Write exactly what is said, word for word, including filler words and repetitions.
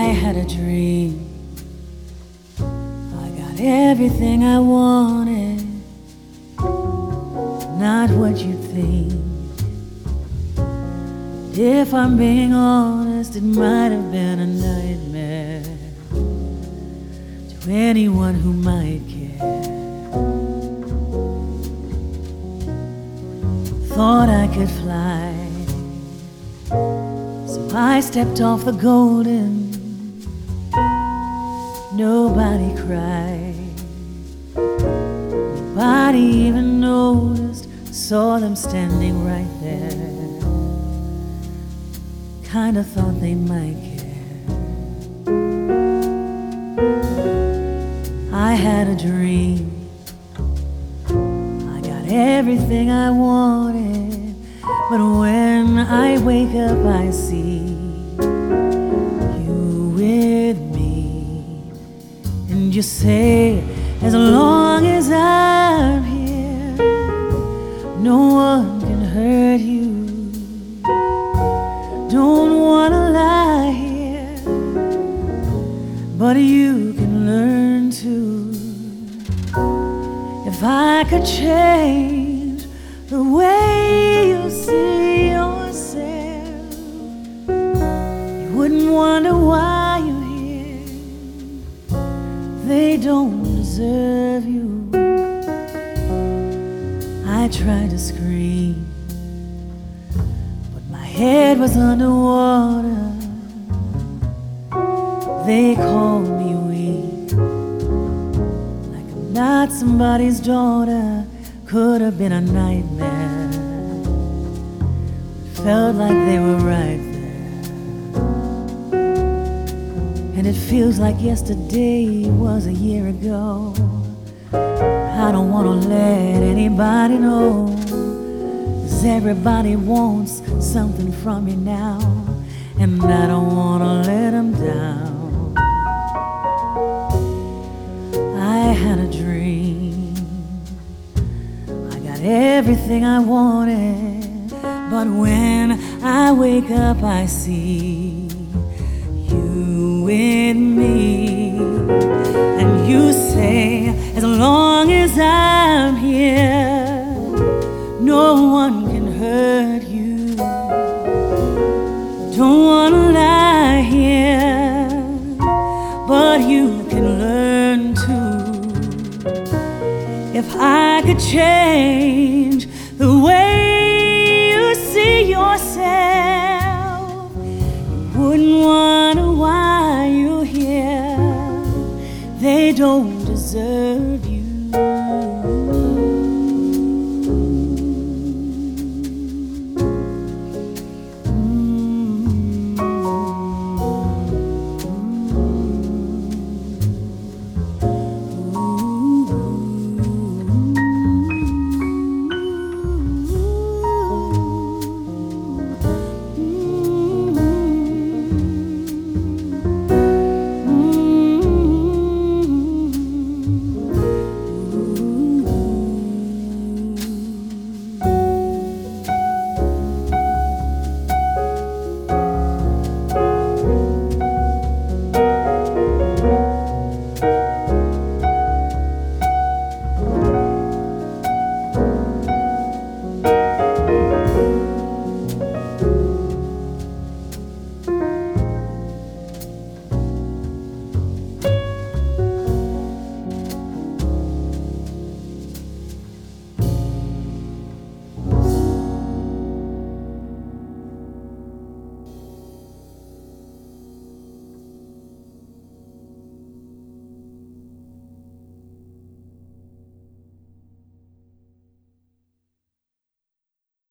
had a dream. I got everything I wanted, not what you think. If I'm being honest, it might have been a nightmare to anyone who might care. Thought I could fly, so I stepped off the golden. Nobody cried, nobody even noticed. Saw them standing right there. Kinda thought they might care. I had a dream. I got everything I wanted, but when I wake up I see you with me. And you say, as long as I'm here, no one can hurt you. Don't wanna lie here, but you can learn to. If I could change the way you see yourself, you wouldn't wonder why you're here. They don't deserve you. I tried to scream, head was underwater. They called me weak, like I'm not somebody's daughter. Could have been a nightmare. Felt like they were right there. And it feels like yesterday was a year ago. I don't want to let anybody know, 'cause everybody wants something from me now, and I don't wanna let them down. I had a dream. I got everything I wanted, but when I wake up I see you with me. And you say, as long as I'm here, no one can hurt you. Don't wanna lie here, but you can learn to. If I could change the way you see yourself, you wouldn't wonder why you're here. They don't deserve you.